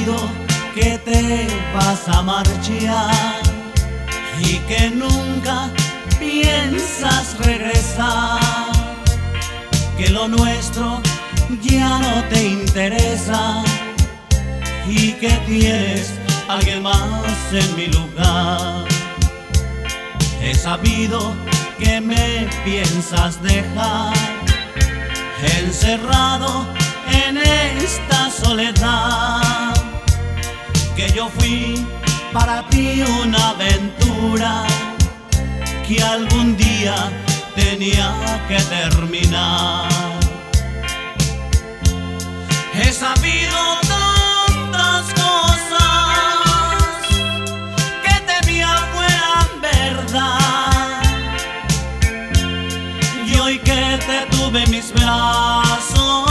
sabido que te vas a marchar y que nunca piensas regresar, que lo nuestro ya no te interesa y que tienes a alguien más en mi lugar. He sabido que me piensas dejar encerrado en esta soledad, que yo fui para ti una aventura que algún día tenía que terminar. He sabido tantas cosas que temía fueran verdad, y hoy que te tuve en mis brazos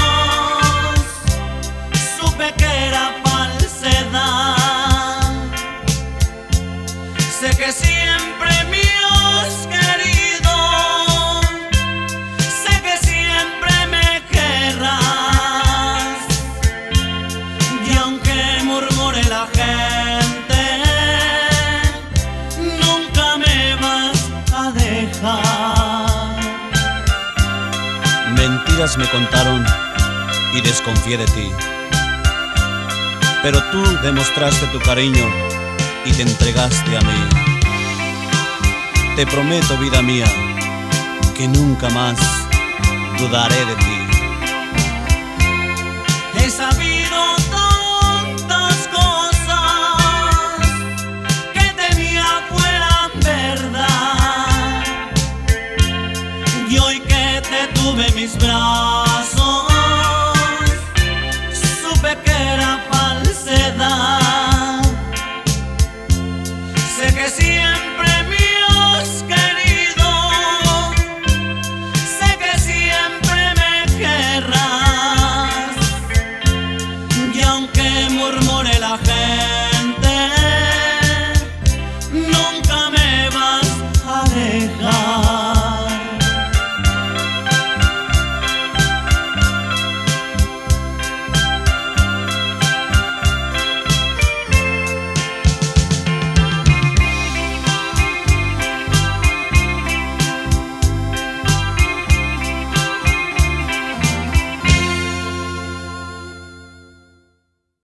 supe que era falsedad. Sé que siempre me has querido, sé que siempre me querrás, y aunque murmure la gente, nunca me vas a dejar. Mentiras me contaron y desconfié de ti, pero tú demostraste tu cariño y te entregaste a mí. Te prometo, vida mía, que nunca más dudaré de ti. He sabido tantas cosas que temía fueran verdad, y hoy que te tuve en mis brazos